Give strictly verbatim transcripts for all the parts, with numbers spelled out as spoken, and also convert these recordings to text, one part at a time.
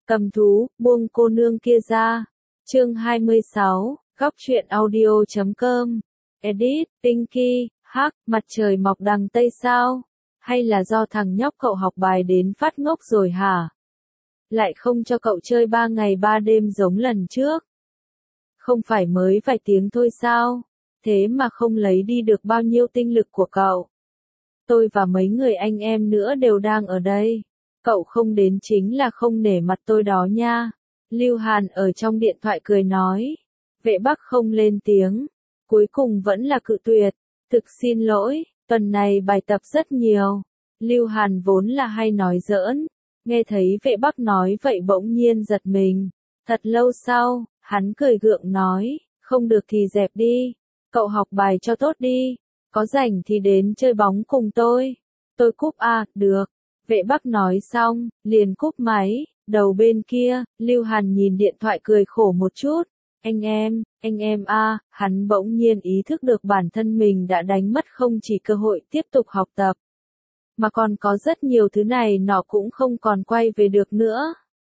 Cầm thú, buông cô nương kia ra. Chương hai mươi sáu, góc truyện audio chấm com. Edit, Pinky, hắc, mặt trời mọc đằng Tây sao? Hay là do thằng nhóc cậu học bài đến phát ngốc rồi hả? Lại không cho cậu chơi ba ngày ba đêm giống lần trước. Không phải mới vài tiếng thôi sao? Thế mà không lấy đi được bao nhiêu tinh lực của cậu. Tôi và mấy người anh em nữa đều đang ở đây. Cậu không đến chính là không nể mặt tôi đó nha. Lưu Hàn ở trong điện thoại cười nói. Vệ Bắc không lên tiếng. Cuối cùng vẫn là cự tuyệt. Thực xin lỗi, tuần này bài tập rất nhiều. Lưu Hàn vốn là hay nói giỡn. Nghe thấy Vệ Bắc nói vậy bỗng nhiên giật mình. Thật lâu sau, hắn cười gượng nói. Không được thì dẹp đi. Cậu học bài cho tốt đi. Có rảnh thì đến chơi bóng cùng tôi. Tôi cúp à, được. Vệ Bắc nói xong, liền cúp máy. Đầu bên kia, Lưu Hàn nhìn điện thoại cười khổ một chút. Anh em, anh em a, à, hắn bỗng nhiên ý thức được bản thân mình đã đánh mất không chỉ cơ hội tiếp tục học tập, mà còn có rất nhiều thứ này nọ cũng không còn quay về được nữa.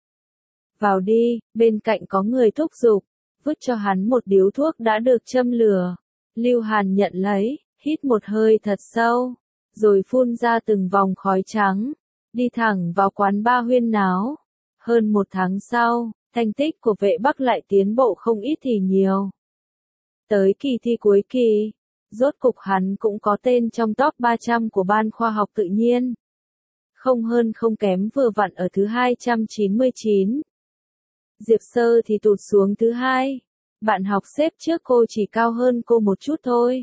Vào đi, bên cạnh có người thúc giục, vứt cho hắn một điếu thuốc đã được châm lửa. Lưu Hàn nhận lấy, hít một hơi thật sâu, rồi phun ra từng vòng khói trắng, đi thẳng vào quán ba huyên náo. Hơn một tháng sau, thành tích của Vệ Bắc lại tiến bộ không ít thì nhiều. Tới kỳ thi cuối kỳ, rốt cục hắn cũng có tên trong top ba trăm của Ban Khoa học Tự nhiên. Không hơn không kém vừa vặn ở thứ hai trăm chín mươi chín. Diệp Sơ thì tụt xuống thứ hai. Bạn học xếp trước cô chỉ cao hơn cô một chút thôi.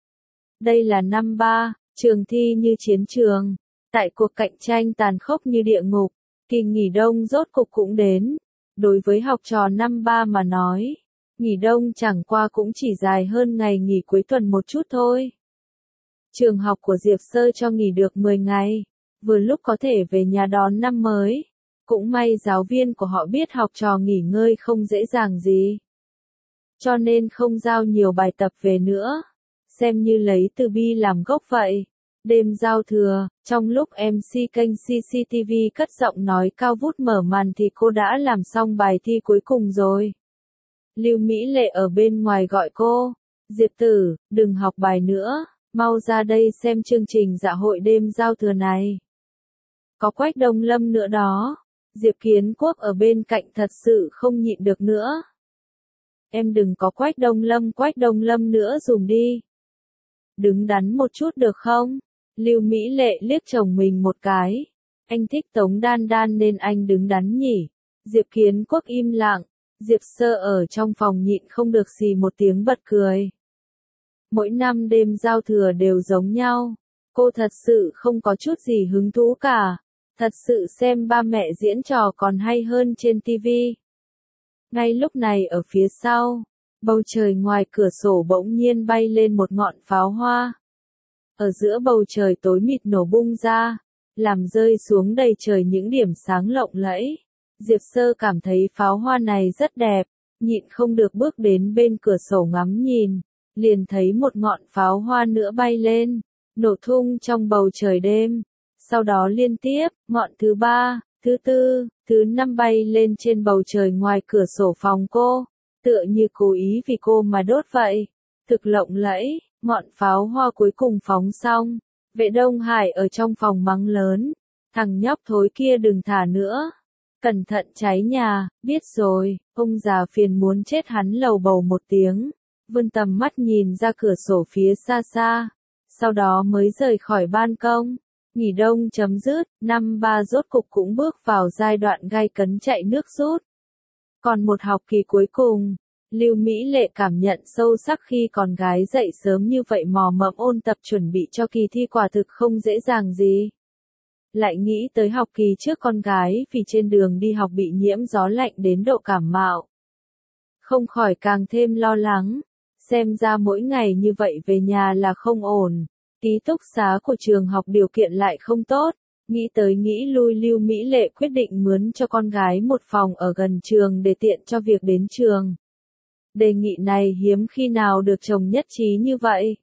Đây là năm ba, trường thi như chiến trường. Tại cuộc cạnh tranh tàn khốc như địa ngục, kỳ nghỉ đông rốt cục cũng đến. Đối với học trò năm ba mà nói, nghỉ đông chẳng qua cũng chỉ dài hơn ngày nghỉ cuối tuần một chút thôi. Trường học của Diệp Sơ cho nghỉ được mười ngày, vừa lúc có thể về nhà đón năm mới. Cũng may giáo viên của họ biết học trò nghỉ ngơi không dễ dàng gì, cho nên không giao nhiều bài tập về nữa, xem như lấy từ bi làm gốc vậy. Đêm giao thừa, trong lúc em xê kênh xê xê tê vê cất giọng nói cao vút mở màn thì cô đã làm xong bài thi cuối cùng rồi. Lưu Mỹ Lệ ở bên ngoài gọi cô. Diệp tử, đừng học bài nữa, mau ra đây xem chương trình dạ hội đêm giao thừa này. Có Quách Đông Lâm nữa đó. Diệp Kiến Quốc ở bên cạnh thật sự không nhịn được nữa. Em đừng có Quách Đông Lâm Quách Đông Lâm nữa dùm đi. Đứng đắn một chút được không? Lưu Mỹ Lệ liếc chồng mình một cái. Anh thích Tống Đan Đan nên anh đứng đắn nhỉ. Diệp Kiến Quốc im lặng. Diệp Sơ ở trong phòng nhịn không được xì một tiếng bật cười. Mỗi năm đêm giao thừa đều giống nhau. Cô thật sự không có chút gì hứng thú cả. Thật sự xem ba mẹ diễn trò còn hay hơn trên tivi. Ngay lúc này ở phía sau, bầu trời ngoài cửa sổ bỗng nhiên bay lên một ngọn pháo hoa. Ở giữa bầu trời tối mịt nổ bung ra, làm rơi xuống đầy trời những điểm sáng lộng lẫy. Diệp Sơ cảm thấy pháo hoa này rất đẹp, nhịn không được bước đến bên cửa sổ ngắm nhìn, liền thấy một ngọn pháo hoa nữa bay lên, nổ tung trong bầu trời đêm. Sau đó liên tiếp, ngọn thứ ba, thứ tư, thứ năm bay lên trên bầu trời ngoài cửa sổ phòng cô, tựa như cố ý vì cô mà đốt vậy. Thực lộng lẫy, ngọn pháo hoa cuối cùng phóng xong, Vệ Đông Hải ở trong phòng mắng lớn, thằng nhóc thối kia đừng thả nữa, cẩn thận cháy nhà. Biết rồi, ông già phiền muốn chết hắn lầu bầu một tiếng, vươn tầm mắt nhìn ra cửa sổ phía xa xa, sau đó mới rời khỏi ban công. Nghỉ đông chấm dứt, năm ba rốt cục cũng bước vào giai đoạn gay cấn chạy nước rút. Còn một học kỳ cuối cùng, Lưu Mỹ Lệ cảm nhận sâu sắc khi con gái dậy sớm như vậy mò mẫm ôn tập chuẩn bị cho kỳ thi quả thực không dễ dàng gì. Lại nghĩ tới học kỳ trước con gái vì trên đường đi học bị nhiễm gió lạnh đến độ cảm mạo. Không khỏi càng thêm lo lắng, xem ra mỗi ngày như vậy về nhà là không ổn. Ký túc xá của trường học điều kiện lại không tốt, nghĩ tới nghĩ lui Lưu Mỹ Lệ quyết định mướn cho con gái một phòng ở gần trường để tiện cho việc đến trường. Đề nghị này hiếm khi nào được chồng nhất trí như vậy.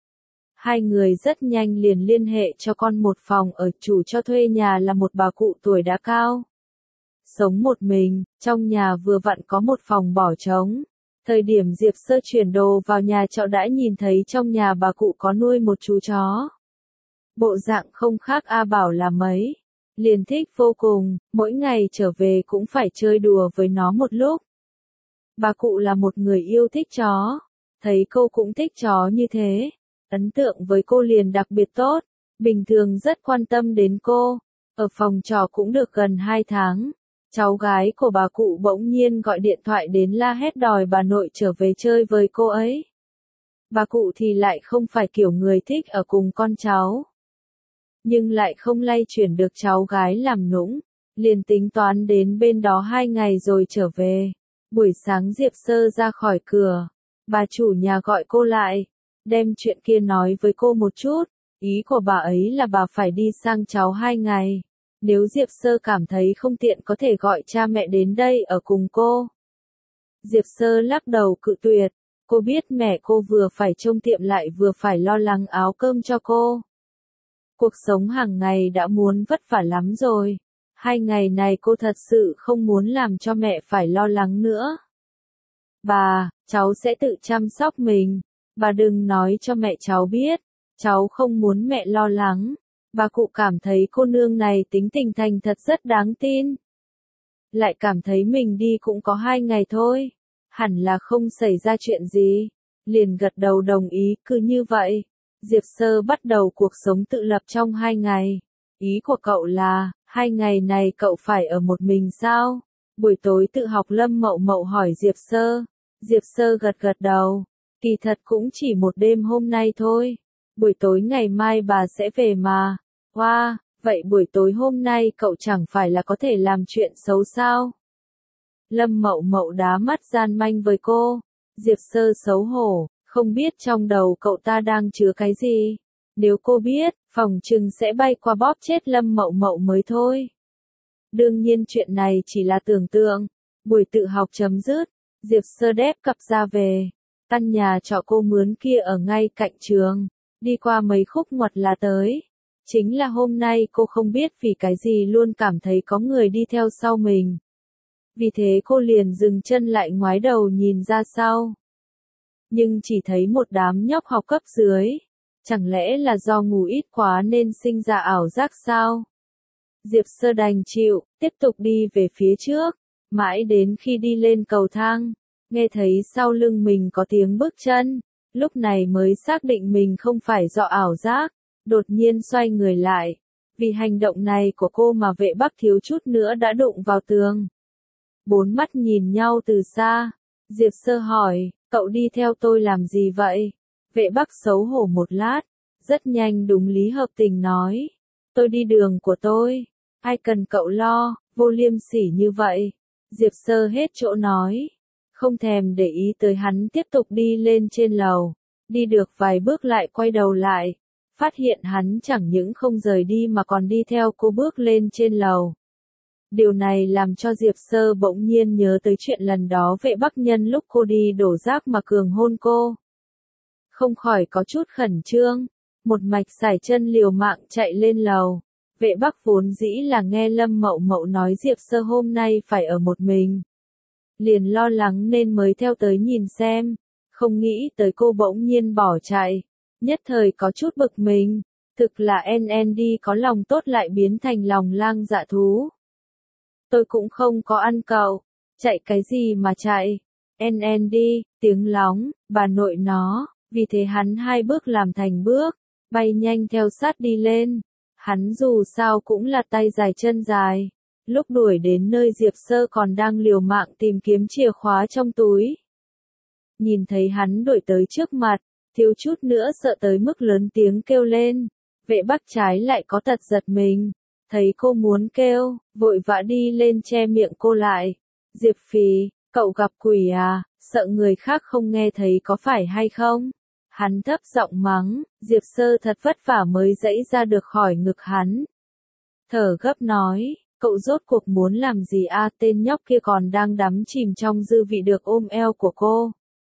Hai người rất nhanh liền liên hệ cho con một phòng ở, chủ cho thuê nhà là một bà cụ tuổi đã cao. sống một mình, trong nhà vừa vặn có một phòng bỏ trống. Thời điểm Diệp Sơ chuyển đồ vào nhà trọ đã nhìn thấy trong nhà bà cụ có nuôi một chú chó. Bộ dạng không khác A Bảo là mấy. Liền thích vô cùng, mỗi ngày trở về cũng phải chơi đùa với nó một lúc. Bà cụ là một người yêu thích chó. Thấy cô cũng thích chó như thế. Ấn tượng với cô liền đặc biệt tốt. Bình thường rất quan tâm đến cô. Ở phòng trọ cũng được gần hai tháng. Cháu gái của bà cụ bỗng nhiên gọi điện thoại đến la hét đòi bà nội trở về chơi với cô ấy. Bà cụ thì lại không phải kiểu người thích ở cùng con cháu. Nhưng lại không lay chuyển được cháu gái làm nũng. Liền tính toán đến bên đó hai ngày rồi trở về. Buổi sáng Diệp Sơ ra khỏi cửa. Bà chủ nhà gọi cô lại. Đem chuyện kia nói với cô một chút. Ý của bà ấy là bà phải đi sang cháu hai ngày. Nếu Diệp Sơ cảm thấy không tiện có thể gọi cha mẹ đến đây ở cùng cô. Diệp Sơ lắc đầu cự tuyệt. Cô biết mẹ cô vừa phải trông tiệm lại vừa phải lo lắng áo cơm cho cô. Cuộc sống hàng ngày đã muốn vất vả lắm rồi. Hai ngày này cô thật sự không muốn làm cho mẹ phải lo lắng nữa. Bà, cháu sẽ tự chăm sóc mình. Bà đừng nói cho mẹ cháu biết. Cháu không muốn mẹ lo lắng. Bà cụ cảm thấy cô nương này tính tình thành thật rất đáng tin. Lại cảm thấy mình đi cũng có hai ngày thôi. Hẳn là không xảy ra chuyện gì. Liền gật đầu đồng ý, cứ như vậy. Diệp Sơ bắt đầu cuộc sống tự lập trong hai ngày. Ý của cậu là, hai ngày này cậu phải ở một mình sao? Buổi tối tự học Lâm Mậu Mậu hỏi Diệp Sơ. Diệp Sơ gật gật đầu. Kỳ thật cũng chỉ một đêm hôm nay thôi. Buổi tối ngày mai bà sẽ về mà. Wow, vậy buổi tối hôm nay cậu chẳng phải là có thể làm chuyện xấu sao? Lâm Mậu Mậu đá mắt gian manh với cô. Diệp Sơ xấu hổ, không biết trong đầu cậu ta đang chứa cái gì. Nếu cô biết, phòng trừng sẽ bay qua bóp chết Lâm Mậu Mậu mới thôi. Đương nhiên chuyện này chỉ là tưởng tượng. Buổi tự học chấm dứt, Diệp Sơ đép cặp ra về. Căn nhà trọ cô mướn kia ở ngay cạnh trường. Đi qua mấy khúc ngoặt là tới. Chính là hôm nay cô không biết vì cái gì luôn cảm thấy có người đi theo sau mình. Vì thế cô liền dừng chân lại ngoái đầu nhìn ra sau. Nhưng chỉ thấy một đám nhóc học cấp dưới. Chẳng lẽ là do ngủ ít quá nên sinh ra ảo giác sao? Diệp Sơ đành chịu, tiếp tục đi về phía trước. Mãi đến khi đi lên cầu thang, nghe thấy sau lưng mình có tiếng bước chân. Lúc này mới xác định mình không phải do ảo giác. Đột nhiên xoay người lại. Vì hành động này của cô mà Vệ Bắc thiếu chút nữa đã đụng vào tường. Bốn mắt nhìn nhau từ xa. Diệp Sơ hỏi, cậu đi theo tôi làm gì vậy? Vệ Bắc xấu hổ một lát. Rất nhanh đúng lý hợp tình nói. Tôi đi đường của tôi. Ai cần cậu lo, vô liêm sỉ như vậy. Diệp Sơ hết chỗ nói. Không thèm để ý tới hắn tiếp tục đi lên trên lầu. Đi được vài bước lại quay đầu lại. Phát hiện hắn chẳng những không rời đi mà còn đi theo cô bước lên trên lầu. Điều này làm cho Diệp Sơ bỗng nhiên nhớ tới chuyện lần đó Vệ Bắc nhân lúc cô đi đổ rác mà cường hôn cô. Không khỏi có chút khẩn trương. Một mạch sải chân liều mạng chạy lên lầu. Vệ Bắc vốn dĩ là nghe Lâm Mậu Mậu nói Diệp Sơ hôm nay phải ở một mình. Liền lo lắng nên mới theo tới nhìn xem. Không nghĩ tới cô bỗng nhiên bỏ chạy. Nhất thời có chút bực mình. Thực là en en đi có lòng tốt lại biến thành lòng lang dạ thú. Tôi cũng không có ăn cậu. Chạy cái gì mà chạy. En en đi, tiếng lóng, bà nội nó. Vì thế hắn hai bước làm thành bước. Bay nhanh theo sát đi lên. Hắn dù sao cũng là tay dài chân dài. Lúc đuổi đến nơi Diệp Sơ còn đang liều mạng tìm kiếm chìa khóa trong túi. Nhìn thấy hắn đuổi tới trước mặt. Thiếu chút nữa sợ tới mức lớn tiếng kêu lên. Vệ Bắc trái lại có tật giật mình. Thấy cô muốn kêu, vội vã đi lên che miệng cô lại. Diệp Phì, cậu gặp quỷ à, sợ người khác không nghe thấy có phải hay không? Hắn thấp giọng mắng, Diệp Sơ thật vất vả mới giãy ra được khỏi ngực hắn. Thở gấp nói, cậu rốt cuộc muốn làm gì a? Tên nhóc kia còn đang đắm chìm trong dư vị được ôm eo của cô.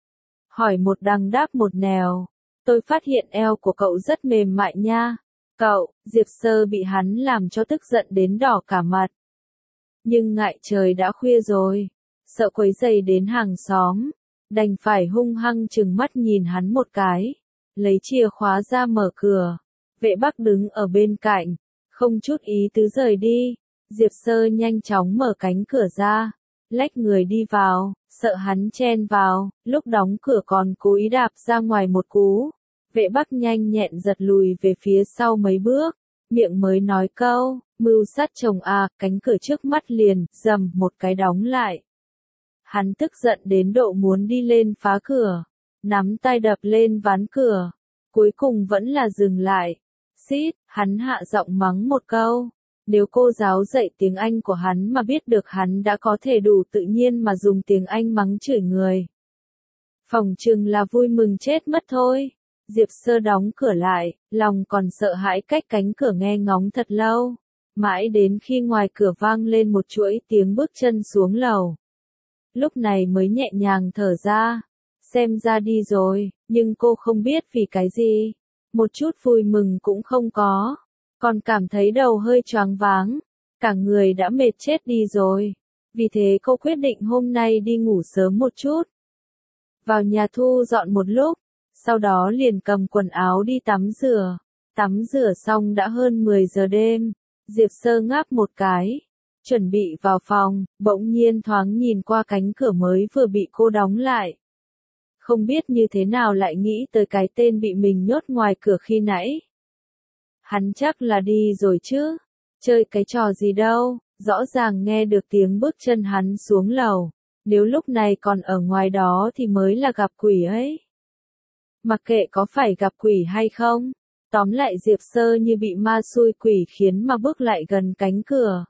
Hỏi một đằng đáp một nẻo. Tôi phát hiện eo của cậu rất mềm mại nha. Cậu, Diệp Sơ bị hắn làm cho tức giận đến đỏ cả mặt. nhưng ngại trời đã khuya rồi, sợ quấy rầy đến hàng xóm, đành phải hung hăng trừng mắt nhìn hắn một cái, lấy chìa khóa ra mở cửa. Vệ Bắc đứng ở bên cạnh, không chút ý tứ rời đi. Diệp Sơ nhanh chóng mở cánh cửa ra, lách người đi vào, sợ hắn chen vào, lúc đóng cửa còn cố ý đạp ra ngoài một cú. Vệ Bắc nhanh nhẹn giật lùi về phía sau mấy bước, miệng mới nói câu, mưu sát chồng à, cánh cửa trước mắt liền, rầm một cái đóng lại. Hắn tức giận đến độ muốn đi lên phá cửa, nắm tay đập lên ván cửa, cuối cùng vẫn là dừng lại. Xít, hắn hạ giọng mắng một câu. Nếu cô giáo dạy tiếng Anh của hắn mà biết được hắn đã có thể đủ tự nhiên mà dùng tiếng Anh mắng chửi người, phỏng chừng là vui mừng chết mất thôi. Diệp Sơ đóng cửa lại, lòng còn sợ hãi cách cánh cửa nghe ngóng thật lâu, mãi đến khi ngoài cửa vang lên một chuỗi tiếng bước chân xuống lầu. Lúc này mới nhẹ nhàng thở ra, xem ra đi rồi, nhưng cô không biết vì cái gì, một chút vui mừng cũng không có. Còn cảm thấy đầu hơi choáng váng, cả người đã mệt chết đi rồi. Vì thế cô quyết định hôm nay đi ngủ sớm một chút. Vào nhà thu dọn một lúc, sau đó liền cầm quần áo đi tắm rửa. Tắm rửa xong đã hơn mười giờ đêm, Diệp Sơ ngáp một cái, chuẩn bị vào phòng, bỗng nhiên thoáng nhìn qua cánh cửa mới vừa bị cô đóng lại. Không biết như thế nào lại nghĩ tới cái tên bị mình nhốt ngoài cửa khi nãy. Hắn chắc là đi rồi chứ, chơi cái trò gì đâu, rõ ràng nghe được tiếng bước chân hắn xuống lầu, nếu lúc này còn ở ngoài đó thì mới là gặp quỷ ấy. Mặc kệ có phải gặp quỷ hay không, tóm lại Diệp Sơ như bị ma xui quỷ khiến mà bước lại gần cánh cửa.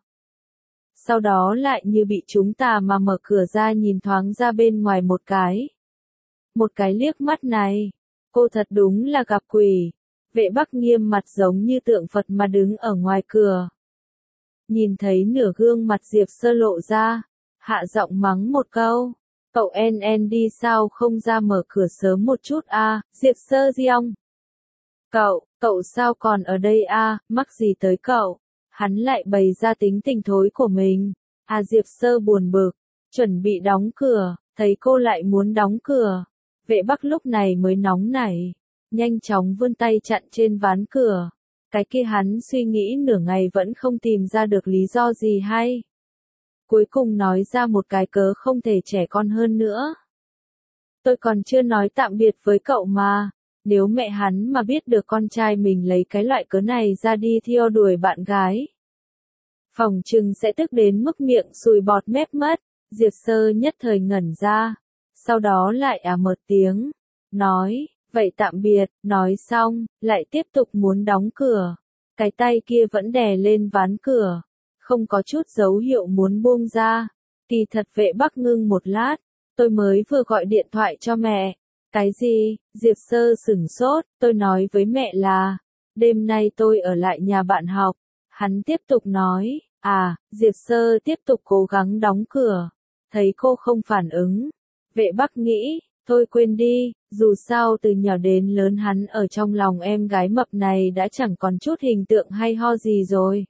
Sau đó lại như bị chúng tà mà mở cửa ra nhìn thoáng ra bên ngoài một cái. Một cái liếc mắt này, cô thật đúng là gặp quỷ. Vệ Bắc nghiêm mặt giống như tượng Phật mà đứng ở ngoài cửa. Nhìn thấy nửa gương mặt Diệp Sơ lộ ra, hạ giọng mắng một câu. Cậu en en đi sao không ra mở cửa sớm một chút a, Diệp Sơ Diong. Cậu, cậu sao còn ở đây a, mắc gì tới cậu? Hắn lại bày ra tính tình thối của mình. À Diệp Sơ buồn bực, chuẩn bị đóng cửa, thấy cô lại muốn đóng cửa. Vệ Bắc lúc này mới nóng nảy, nhanh chóng vươn tay chặn trên ván cửa. Cái kia hắn suy nghĩ nửa ngày vẫn không tìm ra được lý do gì hay. Cuối cùng nói ra một cái cớ không thể trẻ con hơn nữa. Tôi còn chưa nói tạm biệt với cậu mà. Nếu mẹ hắn mà biết được con trai mình lấy cái loại cớ này ra đi theo đuổi bạn gái, phỏng chừng sẽ tức đến mức miệng sùi bọt mép mất. Diệp Sơ nhất thời ngẩn ra, sau đó lại à một tiếng, nói, vậy tạm biệt, nói xong, lại tiếp tục muốn đóng cửa. Cái tay kia vẫn đè lên ván cửa, không có chút dấu hiệu muốn buông ra. Kỳ thật Vệ Bắc ngưng một lát, tôi mới vừa gọi điện thoại cho mẹ. Cái gì? Diệp Sơ sửng sốt, tôi nói với mẹ là, đêm nay tôi ở lại nhà bạn học. Hắn tiếp tục nói, à, Diệp Sơ tiếp tục cố gắng đóng cửa. Thấy cô không phản ứng, Vệ Bắc nghĩ, thôi quên đi, dù sao từ nhỏ đến lớn hắn ở trong lòng em gái mập này đã chẳng còn chút hình tượng hay ho gì rồi.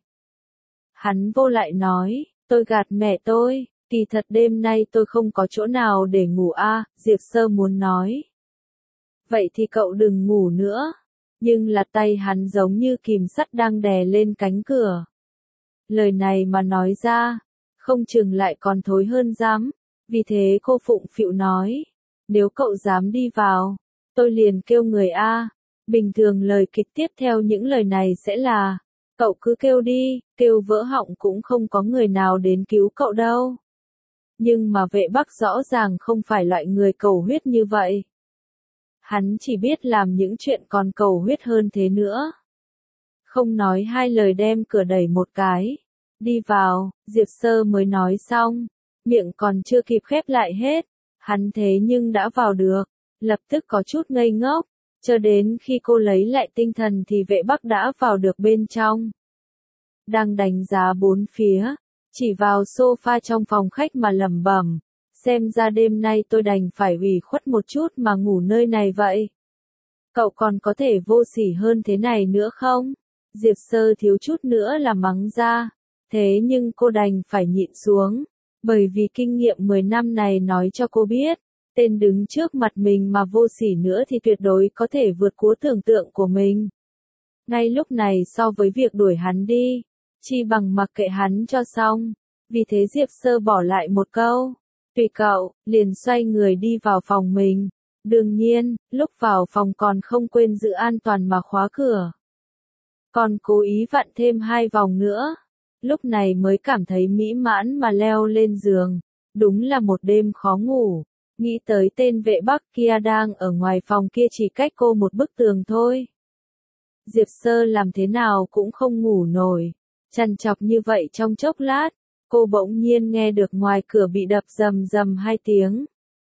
Hắn vô lại nói, tôi gạt mẹ tôi, kỳ thật đêm nay tôi không có chỗ nào để ngủ a, à, Diệp Sơ muốn nói. Vậy thì cậu đừng ngủ nữa. Nhưng là tay hắn giống như kìm sắt đang đè lên cánh cửa. Lời này mà nói ra, không chừng lại còn thối hơn dám. Vì thế cô phụng phịu nói, nếu cậu dám đi vào, tôi liền kêu người a. Bình thường lời kịch tiếp theo những lời này sẽ là, cậu cứ kêu đi, kêu vỡ họng cũng không có người nào đến cứu cậu đâu. Nhưng mà Vệ Bắc rõ ràng không phải loại người cầu huyết như vậy. Hắn chỉ biết làm những chuyện còn cầu huyết hơn thế nữa. Không nói hai lời đem cửa đẩy một cái. Đi vào, Diệp Sơ mới nói xong. Miệng còn chưa kịp khép lại hết. Hắn thế nhưng đã vào được. Lập tức có chút ngây ngốc. Cho đến khi cô lấy lại tinh thần thì Vệ Bắc đã vào được bên trong. Đang đánh giá bốn phía. Chỉ vào sofa trong phòng khách mà lẩm bẩm. Xem ra đêm nay tôi đành phải ủy khuất một chút mà ngủ nơi này vậy. Cậu còn có thể vô sỉ hơn thế này nữa không? Diệp Sơ thiếu chút nữa là mắng ra. Thế nhưng cô đành phải nhịn xuống, bởi vì kinh nghiệm mười năm này nói cho cô biết, tên đứng trước mặt mình mà vô sỉ nữa thì tuyệt đối có thể vượt quá tưởng tượng của mình. Ngay lúc này so với việc đuổi hắn đi, chi bằng mặc kệ hắn cho xong. Vì thế Diệp Sơ bỏ lại một câu, tùy cậu, liền xoay người đi vào phòng mình. Đương nhiên, lúc vào phòng còn không quên giữ an toàn mà khóa cửa. Còn cố ý vặn thêm hai vòng nữa. Lúc này mới cảm thấy mỹ mãn mà leo lên giường. Đúng là một đêm khó ngủ. Nghĩ tới tên vệ Bắc kia đang ở ngoài phòng kia chỉ cách cô một bức tường thôi. Diệp Sơ làm thế nào cũng không ngủ nổi. Trằn trọc như vậy trong chốc lát, cô bỗng nhiên nghe được ngoài cửa bị đập rầm rầm hai tiếng.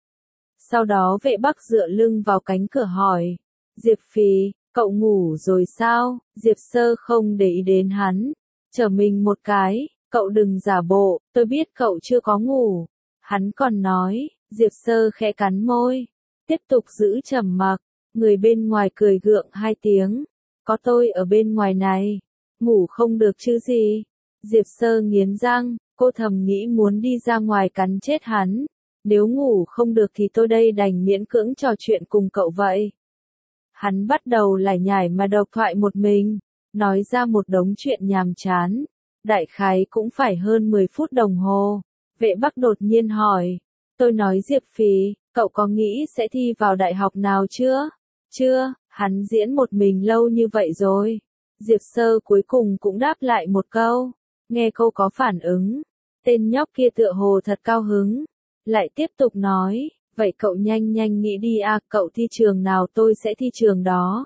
Sau đó vệ Bắc dựa lưng vào cánh cửa hỏi, Diệp Phì, cậu ngủ rồi sao? Diệp Sơ không để ý đến hắn, trở mình một cái, cậu đừng giả bộ, tôi biết cậu chưa có ngủ. Hắn còn nói, Diệp Sơ khẽ cắn môi, tiếp tục giữ trầm mặc, người bên ngoài cười gượng hai tiếng, có tôi ở bên ngoài này, ngủ không được chứ gì. Diệp Sơ nghiến răng, cô thầm nghĩ muốn đi ra ngoài cắn chết hắn. Nếu ngủ không được thì tôi đây đành miễn cưỡng trò chuyện cùng cậu vậy. Hắn bắt đầu lải nhải mà độc thoại một mình, nói ra một đống chuyện nhàm chán. Đại khái cũng phải hơn mười phút đồng hồ. Vệ Bắc đột nhiên hỏi, tôi nói Diệp Phì, cậu có nghĩ sẽ thi vào đại học nào chưa? Chưa, hắn diễn một mình lâu như vậy rồi. Diệp Sơ cuối cùng cũng đáp lại một câu, nghe cô có phản ứng. Tên nhóc kia tựa hồ thật cao hứng. Lại tiếp tục nói, vậy cậu nhanh nhanh nghĩ đi à, cậu thi trường nào tôi sẽ thi trường đó.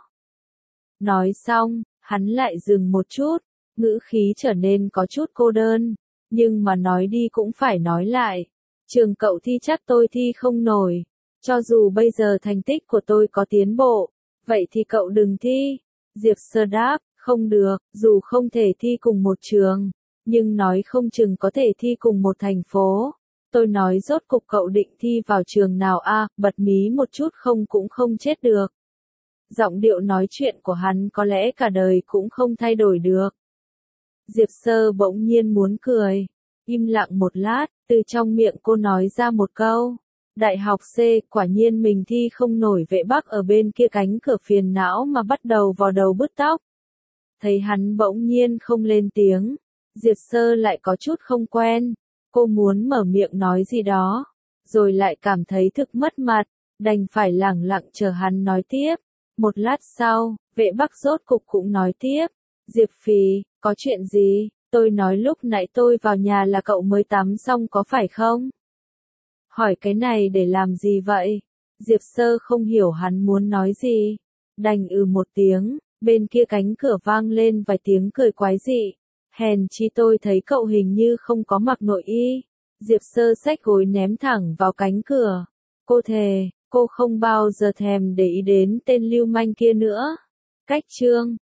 Nói xong, hắn lại dừng một chút, ngữ khí trở nên có chút cô đơn, nhưng mà nói đi cũng phải nói lại. Trường cậu thi chắc tôi thi không nổi, cho dù bây giờ thành tích của tôi có tiến bộ, vậy thì cậu đừng thi. Diệp Sơ đáp, không được, dù không thể thi cùng một trường, nhưng nói không chừng có thể thi cùng một thành phố. Tôi nói rốt cục cậu định thi vào trường nào a? À, bật mí một chút không cũng không chết được. Giọng điệu nói chuyện của hắn có lẽ cả đời cũng không thay đổi được. Diệp Sơ bỗng nhiên muốn cười, im lặng một lát, từ trong miệng cô nói ra một câu. Đại học C, quả nhiên mình thi không nổi. Vệ Bắc ở bên kia cánh cửa phiền não mà bắt đầu vào đầu bứt tóc. Thấy hắn bỗng nhiên không lên tiếng, Diệp Sơ lại có chút không quen. Cô muốn mở miệng nói gì đó, rồi lại cảm thấy thực mất mặt, đành phải lẳng lặng chờ hắn nói tiếp. Một lát sau, Vệ Bắc rốt cục cũng nói tiếp. Diệp Phì, có chuyện gì? Tôi nói lúc nãy tôi vào nhà là cậu mới tắm xong có phải không? Hỏi cái này để làm gì vậy? Diệp Sơ không hiểu hắn muốn nói gì. Đành ừ một tiếng, bên kia cánh cửa vang lên vài tiếng cười quái dị. Hèn chi tôi thấy cậu hình như không có mặc nội y. Diệp Sơ xách gối ném thẳng vào cánh cửa. Cô thề, cô không bao giờ thèm để ý đến tên lưu manh kia nữa. Cách chương